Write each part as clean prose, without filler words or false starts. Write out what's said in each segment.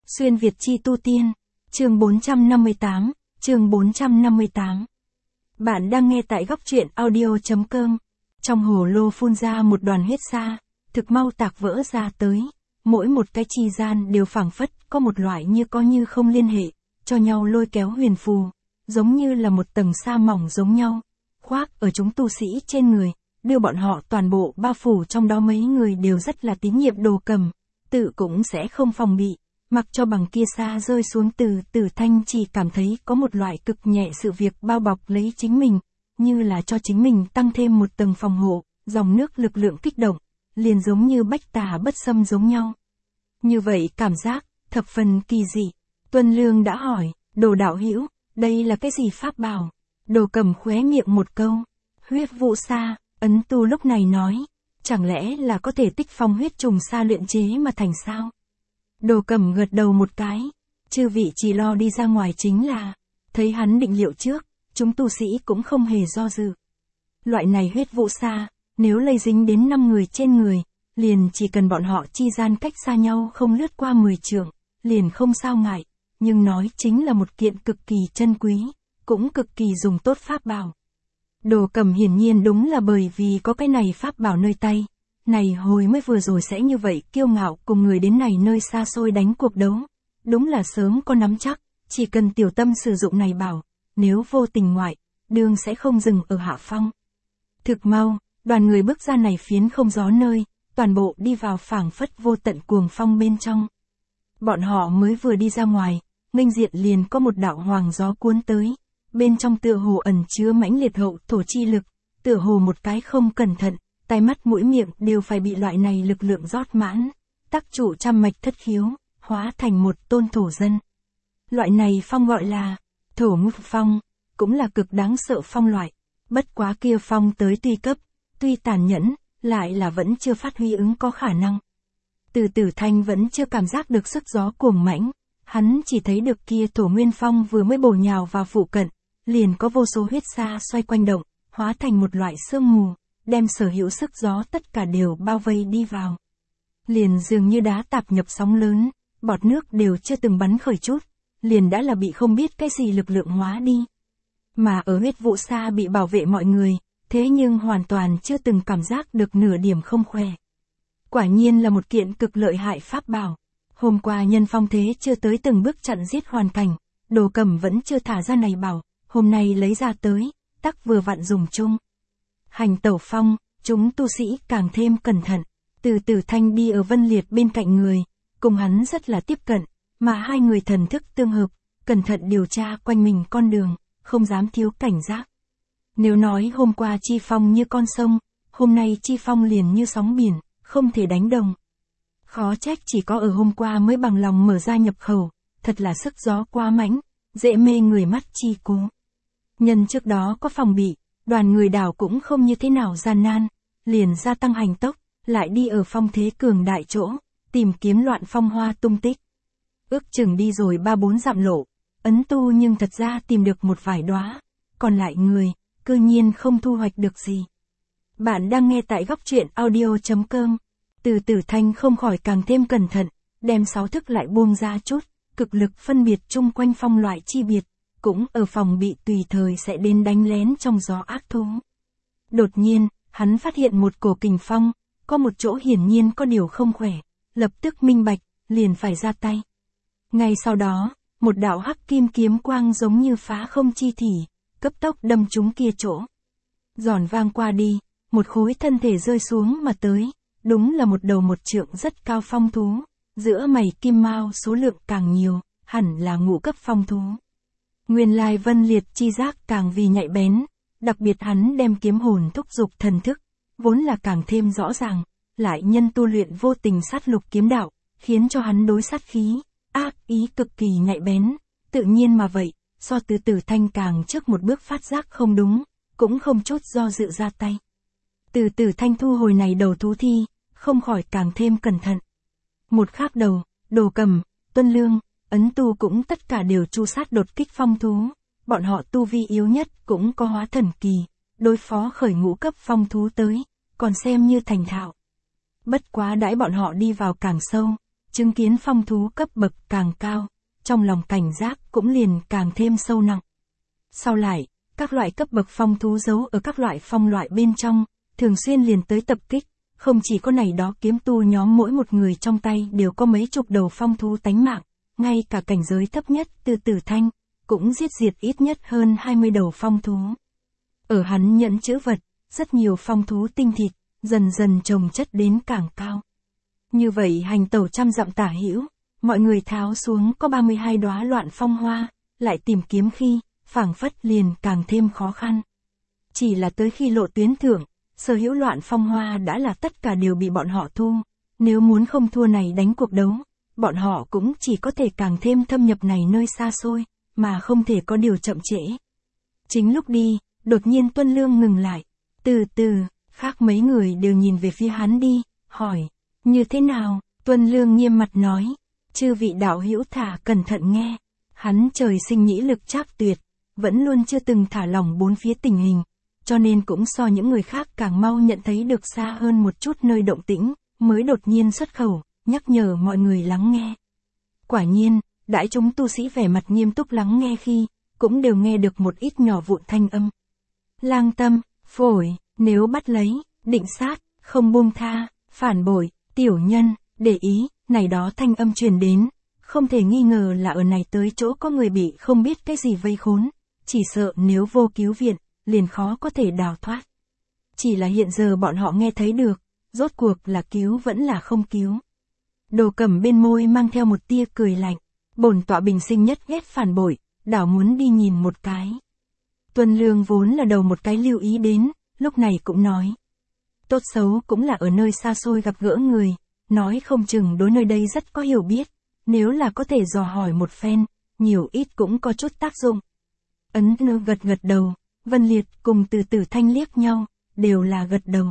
Xuyên Việt chi tu tiên, chương 458, chương 458. Bạn đang nghe tại góc truyện audio.com. Trong hồ lô phun ra một đoàn huyết sa, thực mau tạc vỡ ra tới. Mỗi một cái chi gian đều phảng phất có một loại như có như không liên hệ, cho nhau lôi kéo huyền phù, giống như là một tầng sa mỏng giống nhau, khoác ở chúng tu sĩ trên người, đưa bọn họ toàn bộ bao phủ, trong đó mấy người đều rất là tín nhiệm Đồ Cầm, tự cũng sẽ không phòng bị. Mặc cho bằng kia sa rơi xuống, từ Tử Thanh chỉ cảm thấy có một loại cực nhẹ sự việc bao bọc lấy chính mình, như là cho chính mình tăng thêm một tầng phòng hộ, dòng nước lực lượng kích động, liền giống như bách tà bất xâm giống nhau. Như vậy cảm giác, thập phần kỳ dị. Tuân Lương đã hỏi, Đồ đạo hữu, đây là cái gì pháp bảo? Đồ Cầm khóe miệng một câu, huyết vụ sa. Ấn Tu lúc này nói, chẳng lẽ là có thể tích phong huyết trùng sa luyện chế mà thành sao? Đồ Cầm gật đầu một cái, chư vị chỉ lo đi ra ngoài chính là, thấy hắn định liệu trước, chúng tu sĩ cũng không hề do dự. Loại này huyết vụ sa, nếu lây dính đến 5 người trên người, liền chỉ cần bọn họ chi gian cách xa nhau không lướt qua 10 trượng, liền không sao ngại, nhưng nói chính là một kiện cực kỳ chân quý, cũng cực kỳ dùng tốt pháp bảo. Đồ Cầm hiển nhiên đúng là bởi vì có cái này pháp bảo nơi tay, này hồi mới vừa rồi sẽ như vậy kiêu ngạo cùng người đến này nơi xa xôi đánh cuộc đấu. Đúng là sớm có nắm chắc, chỉ cần tiểu tâm sử dụng này bảo, nếu vô tình ngoại, đường sẽ không dừng ở hạ phong. Thực mau, đoàn người bước ra này phiến không gió nơi, toàn bộ đi vào phảng phất vô tận cuồng phong bên trong. Bọn họ mới vừa đi ra ngoài, nghênh diện liền có một đạo hoàng gió cuốn tới. Bên trong tựa hồ ẩn chứa mãnh liệt hậu thổ chi lực, tựa hồ một cái không cẩn thận, tai mắt mũi miệng đều phải bị loại này lực lượng rót mãn, tác chủ trăm mạch thất khiếu, hóa thành một tôn thổ dân. Loại này phong gọi là thổ ngục phong, cũng là cực đáng sợ phong loại, bất quá kia phong tới tuy cấp, tuy tàn nhẫn, lại là vẫn chưa phát huy ứng có khả năng. Từ Tử Thanh vẫn chưa cảm giác được sức gió cuồng mãnh, hắn chỉ thấy được kia thổ nguyên phong vừa mới bổ nhào vào phụ cận, liền có vô số huyết sa xoay quanh động, hóa thành một loại sương mù, đem sở hữu sức gió tất cả đều bao vây đi vào. Liền dường như đá tạp nhập sóng lớn, bọt nước đều chưa từng bắn khởi chút, liền đã là bị không biết cái gì lực lượng hóa đi. Mà ở huyết vụ sa bị bảo vệ mọi người, thế nhưng hoàn toàn chưa từng cảm giác được nửa điểm không khỏe. Quả nhiên là một kiện cực lợi hại pháp bảo. Hôm qua nhân phong thế chưa tới từng bước chặn giết hoàn cảnh, Đồ Cầm vẫn chưa thả ra này bảo, hôm nay lấy ra tới, tắc vừa vặn dùng chung. Hành tẩu phong, chúng tu sĩ càng thêm cẩn thận, từ Tử Thanh đi ở Vân Liệt bên cạnh người, cùng hắn rất là tiếp cận, mà hai người thần thức tương hợp, cẩn thận điều tra quanh mình con đường, không dám thiếu cảnh giác. Nếu nói hôm qua chi phong như con sông, hôm nay chi phong liền như sóng biển, không thể đánh đồng. Khó trách chỉ có ở hôm qua mới bằng lòng mở ra nhập khẩu, thật là sức gió quá mãnh, dễ mê người mắt chi cố. Nhân trước đó có phòng bị, đoàn người đảo cũng không như thế nào gian nan, liền gia tăng hành tốc, lại đi ở phong thế cường đại chỗ, tìm kiếm loạn phong hoa tung tích. Ước chừng đi rồi 3-4 dặm lộ, Ấn Tu nhưng thật ra tìm được một vài đóa, còn lại người, cư nhiên không thu hoạch được gì. Bạn đang nghe tại góc truyện audio.com. Từ Tử Thanh không khỏi càng thêm cẩn thận, đem 6 thức lại buông ra chút, cực lực phân biệt chung quanh phong loại chi biệt, cũng ở phòng bị tùy thời sẽ đến đánh lén trong gió ác thú. Đột nhiên, hắn phát hiện một cổ kình phong, có một chỗ hiển nhiên có điều không khỏe, lập tức minh bạch, liền phải ra tay. Ngay sau đó, một đạo hắc kim kiếm quang giống như phá không chi thỉ, cấp tốc đâm trúng kia chỗ. Giòn vang qua đi, một khối thân thể rơi xuống mà tới, đúng là một đầu 1 trượng rất cao phong thú, giữa mày kim mao số lượng càng nhiều, hẳn là ngũ cấp phong thú. Nguyên lai Vân Liệt chi giác càng vì nhạy bén, đặc biệt hắn đem kiếm hồn thúc dục thần thức, vốn là càng thêm rõ ràng, lại nhân tu luyện vô tình sát lục kiếm đạo, khiến cho hắn đối sát khí, ác ý cực kỳ nhạy bén, tự nhiên mà vậy, so Từ Tử Thanh càng trước một bước phát giác không đúng, cũng không chút do dự ra tay. Từ Tử Thanh thu hồi này đầu thú thi, không khỏi càng thêm cẩn thận. Một khác đầu, Đồ Cầm, Tuân Lương, Ấn Tu cũng tất cả đều chu sát đột kích phong thú, bọn họ tu vi yếu nhất cũng có hóa thần kỳ, đối phó khởi ngũ cấp phong thú tới, còn xem như thành thạo. Bất quá đãi bọn họ đi vào càng sâu, chứng kiến phong thú cấp bậc càng cao, trong lòng cảnh giác cũng liền càng thêm sâu nặng. Sau lại, các loại cấp bậc phong thú giấu ở các loại phong loại bên trong, thường xuyên liền tới tập kích, không chỉ có này đó kiếm tu nhóm mỗi một người trong tay đều có mấy chục đầu phong thú tánh mạng, ngay cả cảnh giới thấp nhất Từ Tử Thanh, cũng giết diệt ít nhất hơn 20 đầu phong thú. Ở hắn nhẫn chữ vật, rất nhiều phong thú tinh thịt, dần dần chồng chất đến càng cao. Như vậy hành tẩu trăm dặm tả hữu, mọi người tháo xuống có 32 đóa loạn phong hoa, lại tìm kiếm khi, phảng phất liền càng thêm khó khăn. Chỉ là tới khi lộ tuyến thượng, sở hữu loạn phong hoa đã là tất cả đều bị bọn họ thu, nếu muốn không thua này đánh cuộc đấu, bọn họ cũng chỉ có thể càng thêm thâm nhập này nơi xa xôi, mà không thể có điều chậm trễ. Chính lúc đi, đột nhiên Tuân Lương ngừng lại, từ từ, khác mấy người đều nhìn về phía hắn đi, hỏi, như thế nào? Tuân Lương nghiêm mặt nói, chư vị đạo hữu thả cẩn thận nghe, hắn trời sinh nhĩ lực trác tuyệt, vẫn luôn chưa từng thả lỏng bốn phía tình hình, cho nên cũng so những người khác càng mau nhận thấy được xa hơn một chút nơi động tĩnh, mới đột nhiên xuất khẩu, nhắc nhở mọi người lắng nghe. Quả nhiên, đãi chúng tu sĩ vẻ mặt nghiêm túc lắng nghe khi, cũng đều nghe được một ít nhỏ vụn thanh âm. Lang tâm, phổi, nếu bắt lấy, định sát, không buông tha, phản bội, tiểu nhân, để ý, này đó thanh âm truyền đến, không thể nghi ngờ là ở này tới chỗ có người bị không biết cái gì vây khốn, chỉ sợ nếu vô cứu viện, liền khó có thể đào thoát. Chỉ là hiện giờ bọn họ nghe thấy được, rốt cuộc là cứu vẫn là không cứu. Đồ Cẩm bên môi mang theo một tia cười lạnh, bổn tọa bình sinh nhất ghét phản bội, đảo muốn đi nhìn một cái. Tuân Lương vốn là đầu một cái lưu ý đến, lúc này cũng nói. Tốt xấu cũng là ở nơi xa xôi gặp gỡ người, nói không chừng đối nơi đây rất có hiểu biết, nếu là có thể dò hỏi một phen, nhiều ít cũng có chút tác dụng. Ấn Nơ gật gật đầu, Vân Liệt cùng Từ Tử Thanh liếc nhau, đều là gật đầu.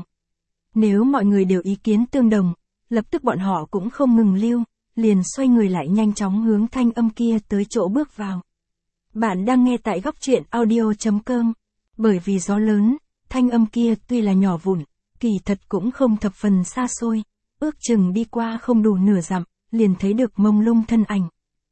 Nếu mọi người đều ý kiến tương đồng, lập tức bọn họ cũng không ngừng lưu, liền xoay người lại nhanh chóng hướng thanh âm kia tới chỗ bước vào. Bạn đang nghe tại góc truyện audio.com, bởi vì gió lớn, thanh âm kia tuy là nhỏ vụn, kỳ thật cũng không thập phần xa xôi, ước chừng đi qua không đủ nửa dặm, liền thấy được mông lung thân ảnh.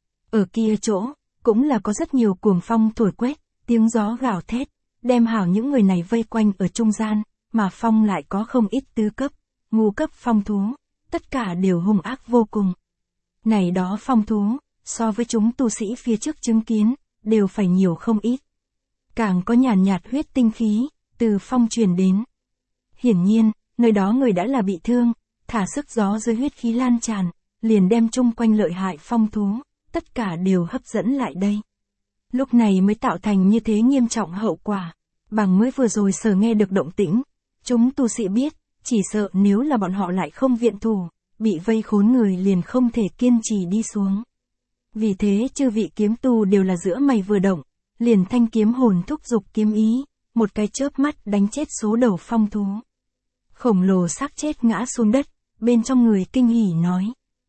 Ở kia chỗ, cũng là có rất nhiều cuồng phong thổi quét, tiếng gió gào thét, đem hảo những người này vây quanh ở trung gian, mà phong lại có không ít tứ cấp, ngũ cấp phong thú, tất cả đều hung ác vô cùng. Này đó phong thú, so với chúng tu sĩ phía trước chứng kiến, đều phải nhiều không ít. Càng có nhàn nhạt huyết tinh khí, từ phong truyền đến. Hiển nhiên, nơi đó người đã là bị thương, thả sức gió dưới huyết khí lan tràn, liền đem chung quanh lợi hại phong thú, tất cả đều hấp dẫn lại đây. Lúc này mới tạo thành như thế nghiêm trọng hậu quả, bằng mới vừa rồi sở nghe được động tĩnh, chúng tu sĩ biết, chỉ sợ nếu là bọn họ lại không viện thủ, bị vây khốn người liền không thể kiên trì đi xuống. Vì thế chư vị kiếm tu đều là giữa mày vừa động, liền thanh kiếm hồn thúc dục kiếm ý, một cái chớp mắt đánh chết số đầu phong thú. Khổng lồ xác chết ngã xuống đất, bên trong người kinh hỉ nói.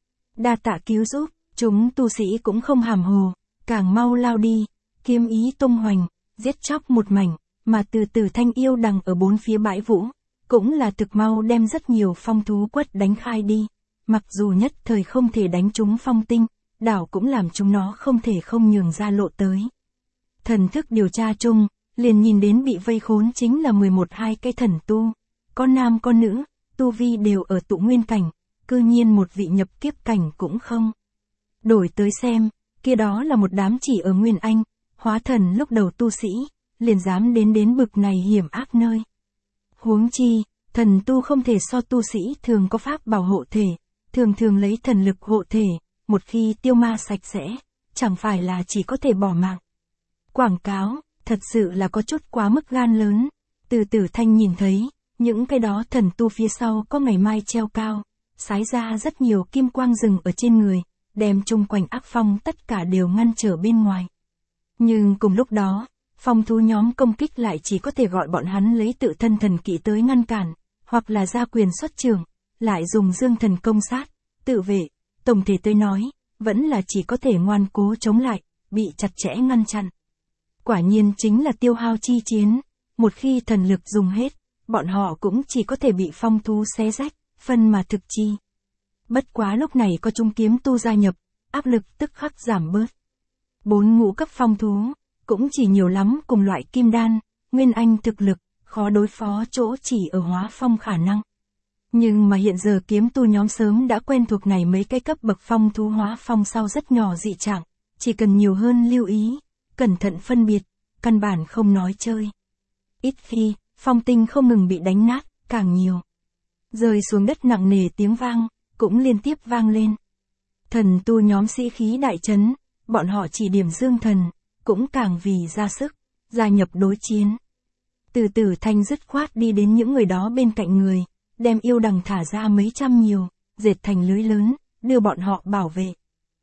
Đa tạ cứu giúp, chúng tu sĩ cũng không hàm hồ, càng mau lao đi, kiếm ý tung hoành, giết chóc một mảnh, mà Từ Tử Thanh yêu đằng ở bốn phía bãi vũ, cũng là thực mau đem rất nhiều phong thú quất đánh khai đi, mặc dù nhất thời không thể đánh chúng phong tinh, đảo cũng làm chúng nó không thể không nhường ra lộ tới. Thần thức điều tra chung, liền nhìn đến bị vây khốn chính là 11-12 cái thần tu, có nam có nữ, tu vi đều ở tụ nguyên cảnh, cư nhiên một vị nhập kiếp cảnh cũng không. Đổi tới xem, kia đó là một đám chỉ ở Nguyên Anh, hóa thần lúc đầu tu sĩ, liền dám đến bực này hiểm ác nơi. Huống chi, thần tu không thể so tu sĩ thường có pháp bảo hộ thể, thường lấy thần lực hộ thể, một khi tiêu ma sạch sẽ, chẳng phải là chỉ có thể bỏ mạng. Quảng cáo, thật sự là có chút quá mức gan lớn. Từ Tử Thanh nhìn thấy, những cái đó thần tu phía sau có ngày mai treo cao, sái ra rất nhiều kim quang rừng ở trên người, đem chung quanh ác phong tất cả đều ngăn trở bên ngoài. Nhưng cùng lúc đó, phong thú nhóm công kích lại chỉ có thể gọi bọn hắn lấy tự thân thần kỹ tới ngăn cản, hoặc là ra quyền xuất trường, lại dùng dương thần công sát, tự vệ, tổng thể tới nói, vẫn là chỉ có thể ngoan cố chống lại, bị chặt chẽ ngăn chặn. Quả nhiên chính là tiêu hao chi chiến, một khi thần lực dùng hết, bọn họ cũng chỉ có thể bị phong thú xé rách, phân mà thực chi. Bất quá lúc này có chúng kiếm tu gia nhập, áp lực tức khắc giảm bớt. 4 ngũ cấp phong thú, cũng chỉ nhiều lắm cùng loại kim đan, nguyên anh thực lực, khó đối phó chỗ chỉ ở hóa phong khả năng. Nhưng mà hiện giờ kiếm tu nhóm sớm đã quen thuộc này mấy cái cấp bậc phong thú hóa phong sau rất nhỏ dị trạng, chỉ cần nhiều hơn lưu ý, cẩn thận phân biệt, căn bản không nói chơi. Ít khi, phong tinh không ngừng bị đánh nát, càng nhiều. Rơi xuống đất nặng nề tiếng vang, cũng liên tiếp vang lên. Thần tu nhóm sĩ khí đại trấn, bọn họ chỉ điểm dương thần, cũng càng vì ra sức, gia nhập đối chiến. Từ từ thanh dứt khoát đi đến những người đó bên cạnh người, đem yêu đằng thả ra mấy trăm nhiều, dệt thành lưới lớn, đưa bọn họ bảo vệ.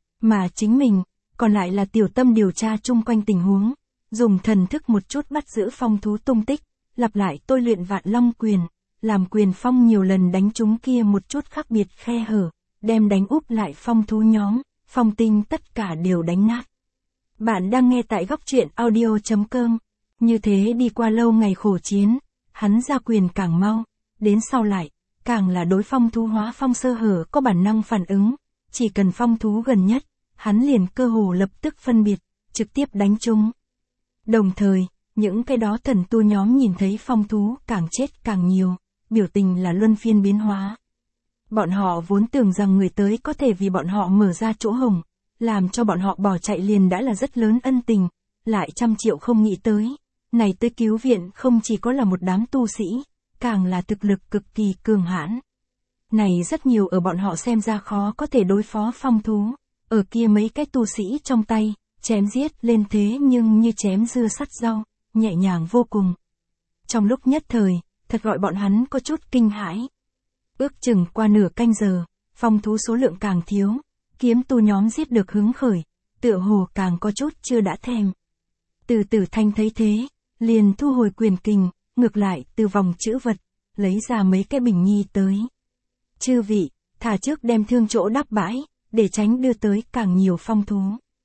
Mà chính mình, còn lại là tiểu tâm điều tra chung quanh tình huống, dùng thần thức một chút bắt giữ phong thú tung tích, lặp lại tôi luyện vạn long quyền, làm quyền phong nhiều lần đánh chúng kia một chút khác biệt khe hở, đem đánh úp lại phong thú nhóm, phong tinh tất cả đều đánh nát. Bạn đang nghe tại góc truyện audio.com. Như thế đi qua lâu ngày khổ chiến, hắn ra quyền càng mau, đến sau lại, càng là đối phong thú hóa phong sơ hở có bản năng phản ứng, chỉ cần phong thú gần nhất, hắn liền cơ hồ lập tức phân biệt, trực tiếp đánh chúng. Đồng thời, những cái đó thần tu nhóm nhìn thấy phong thú càng chết càng nhiều, biểu tình là luân phiên biến hóa. Bọn họ vốn tưởng rằng người tới có thể vì bọn họ mở ra chỗ hổng, làm cho bọn họ bỏ chạy liền đã là rất lớn ân tình, lại trăm triệu không nghĩ tới. Này tới cứu viện không chỉ có là một đám tu sĩ, càng là thực lực cực kỳ cường hãn. Này rất nhiều ở bọn họ xem ra khó có thể đối phó phong thú, ở kia mấy cái tu sĩ trong tay, chém giết lên thế nhưng như chém dưa sắt rau, nhẹ nhàng vô cùng. Trong lúc nhất thời, thật gọi bọn hắn có chút kinh hãi. Ước chừng qua nửa canh giờ, phong thú số lượng càng thiếu, kiếm tu nhóm giết được hứng khởi, tựa hồ càng có chút chưa đã thèm. Từ từ thanh thấy thế, liền thu hồi quyền kình, ngược lại từ vòng chữ vật, lấy ra mấy cái bình nhi tới. Chư vị, thả trước đem thương chỗ đắp bãi, để tránh đưa tới càng nhiều phong thú.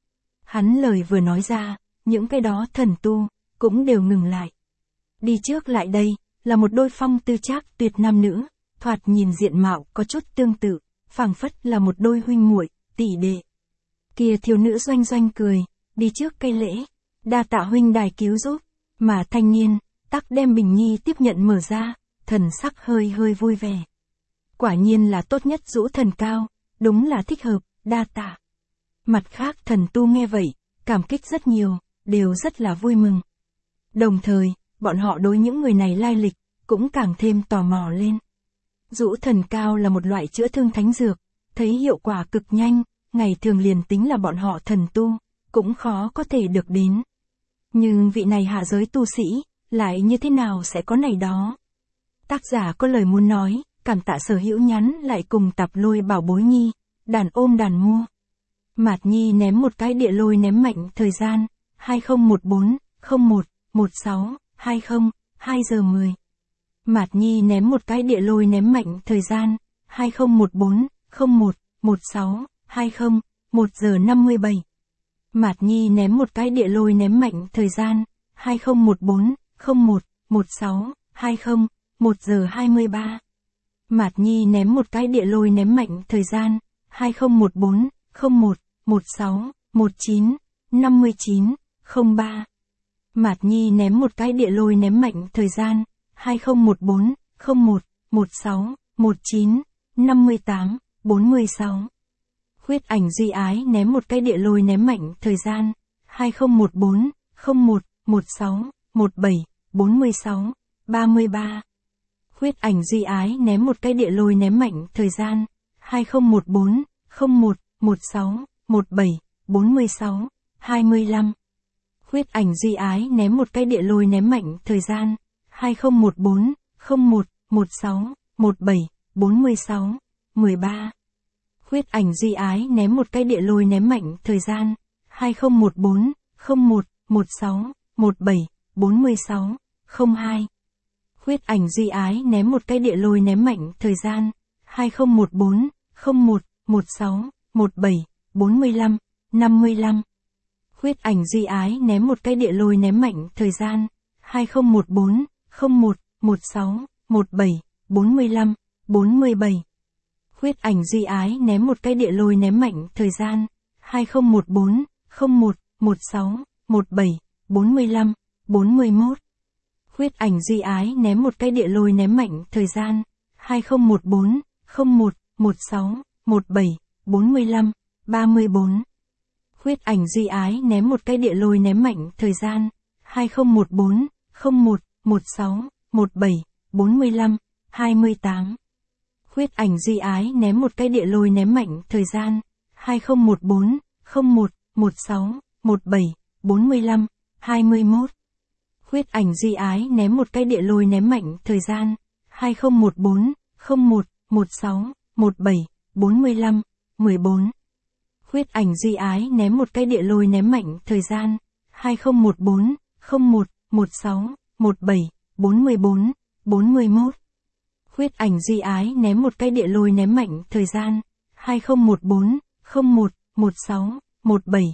Hắn lời vừa nói ra, những cái đó thần tu, cũng đều ngừng lại. Đi trước lại đây, là một đôi phong tư trác tuyệt nam nữ, thoạt nhìn diện mạo có chút tương tự, phảng phất là một đôi huynh muội, tỷ đệ. Kia thiếu nữ doanh doanh cười, đi trước cây lễ, đa tạ huynh đài cứu giúp, mà thanh niên, tắc đem bình nhi tiếp nhận mở ra, thần sắc hơi hơi vui vẻ. Quả nhiên là tốt nhất rũ thần cao, đúng là thích hợp, đa tạ. Mặt khác thần tu nghe vậy, cảm kích rất nhiều, đều rất là vui mừng. Đồng thời, bọn họ đối những người này lai lịch, cũng càng thêm tò mò lên. Rũ thần cao là một loại chữa thương thánh dược, thấy hiệu quả cực nhanh, ngày thường liền tính là bọn họ thần tu, cũng khó có thể được đến. Nhưng vị này hạ giới tu sĩ, lại như thế nào sẽ có này đó? Tác giả có lời muốn nói, cảm tạ Sở Hữu nhắn lại cùng tạp lôi bảo bối nhi, đàn ôm đàn mua. Mạt Nhi ném một cái địa lôi ném mạnh thời gian, 2014-01-16-20, 2 giờ 10. Mạt Nhi ném một cái địa lôi ném mạnh thời gian, 2014-01-16-20, 1 giờ 57. Mạt Nhi ném một cái địa lôi ném mạnh thời gian, 2014-01-16-20, 1 giờ 23. Mạt Nhi ném một cái địa lôi ném mạnh thời gian, 2014-01-16-19, 59, 03. Mạt Nhi ném một cái địa lôi ném mạnh thời gian, 2014-01-16-19, 58, 46. Huyết ảnh duy ái ném một cái địa lôi ném mạnh thời gian, 2014-01-16-17, 46, 33. Huyết ảnh duy ái ném một cái địa lôi ném mạnh thời gian, 2014-01-16-17, 46, 25. Huyết ảnh duy ái ném một cái địa lôi ném mạnh thời gian, 2014-01-16-17, 46, 13. Huyết ảnh duy ái ném một cái địa lôi ném mạnh thời gian, 2014-01-16-17, 46, 02. Huyết ảnh duy ái ném một cái địa lôi ném mạnh thời gian, 2014-01-16-17, 45, 55. Huyết ảnh duy ái ném một cái địa lôi ném mạnh thời gian, 2014-01-16-17, 45, 47. Huyết ảnh Duy Ái ném một cái địa lôi ném mạnh thời gian. 2014, 01, 16, 17, 45, 41. Huyết ảnh Duy Ái ném một cái địa lôi ném mạnh thời gian. 2014, 01, 16, 17, 45, 34. Huyết ảnh Duy Ái ném một cái địa lôi ném mạnh thời gian. 2014, 01, 16, 17, 45, 28. Huyết ảnh Duy Ái ném một cái địa lôi ném mạnh thời gian. 2014, 01, 16, 17, 45, 21. Huyết ảnh Duy Ái ném một cái địa lôi ném mạnh thời gian. 2014, 01, 16, 17, 45, 14. Huyết ảnh Duy Ái ném một cái địa lôi ném mạnh thời gian. 2014, 01, 16, 17, 44, 41. Huyết ảnh Duy Ái ném một cái địa lôi ném mạnh thời gian. 2014, 01, 16, 17,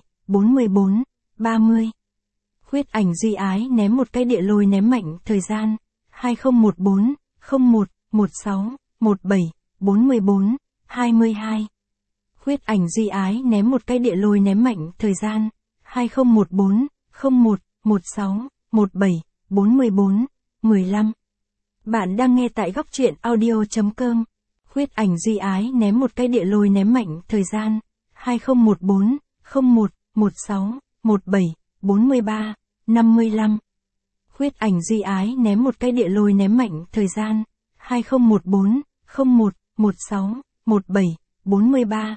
44, 30. Huyết ảnh Duy Ái ném một cái địa lôi ném mạnh thời gian. 2014, 01, 16, 17, 44, 22. Huyết ảnh Duy Ái ném một cái địa lôi ném mạnh thời gian. 2014, 01, 16, 17, 44, 15. Bạn đang nghe tại góc truyện audio.com. Huyết ảnh Duy Ái ném một cái địa lôi ném mạnh thời gian. 2014, 01, 16, 17, 43, 55. Huyết ảnh Duy Ái ném một cái địa lôi ném mạnh thời gian. 2014, 01, 16, 17, 43,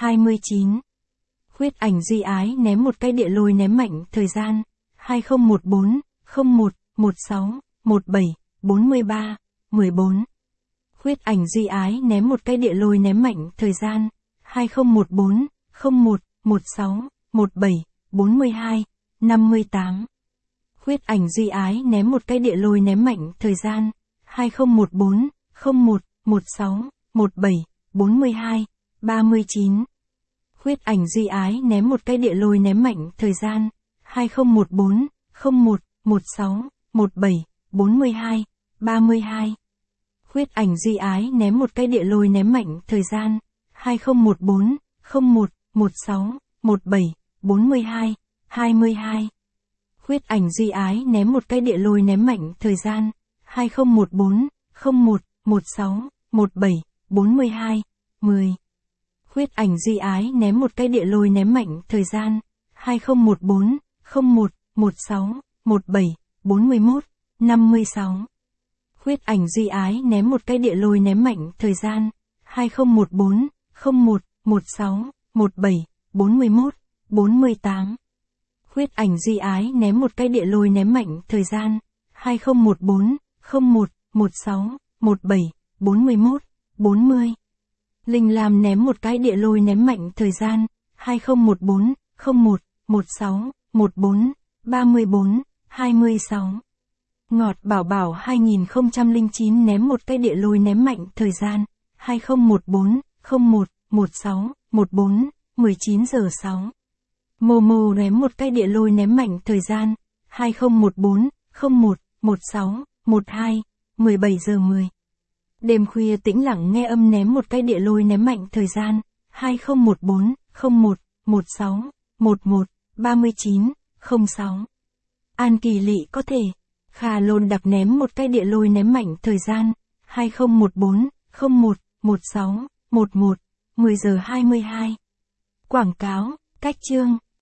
29. Huyết ảnh Duy Ái ném một cái địa lôi ném mạnh thời gian. 2014, 01, 16, 17, 43, 14. Huyết ảnh Duy Ái ném một cái địa lôi ném mạnh thời gian. 2014, 01, 16, 17, 42, 58. Huyết ảnh Duy Ái ném một cái địa lôi ném mạnh thời gian. 2014, 01, 16, 17, 42, 39. Huyết ảnh Duy Ái ném một cái địa lôi ném mạnh thời gian. 2014, 01, 16, 17, 42, 32. Huyết ảnh Duy Ái ném một cái địa lôi ném mạnh thời gian. 2014, 01, 16, 17, 42, 22. Huyết ảnh Duy Ái ném một cái địa lôi ném mạnh thời gian. 2014, 01, 16, 17, 42, 10. Huyết ảnh Duy Ái ném một cái địa lôi ném mạnh thời gian. 2014, 01, 16, 17, 41, 56. Huyết ảnh Duy Ái ném một cái địa lôi ném mạnh thời gian. 2014, 01, 16, 17, 41, 48. Huyết ảnh Duy Ái ném một cái địa lôi ném mạnh thời gian. 2014, 01, 16, 17, 41, 40. Linh Lam ném một cái địa lôi ném mạnh thời gian. 2014, 01, 16, 14, 34, 26. Ngọt Bảo Bảo 2009 ném một cái địa lôi ném mạnh thời gian. 2014, 01, 16, 14, 19 giờ 6. Momo ném một cái địa lôi ném mạnh thời gian. 2014, 01, 16, 12, 17 giờ 10. Đêm khuya tĩnh lặng nghe âm ném một cái địa lôi ném mạnh thời gian. 2014, 01, 16, 11, 39, 06. An Kỳ Lị có thể. Khà Lôn Đặc ném một cái địa lôi ném mạnh thời gian. 2014, 01, 16, 11, 10 giờ 22. Quảng cáo, cách chương.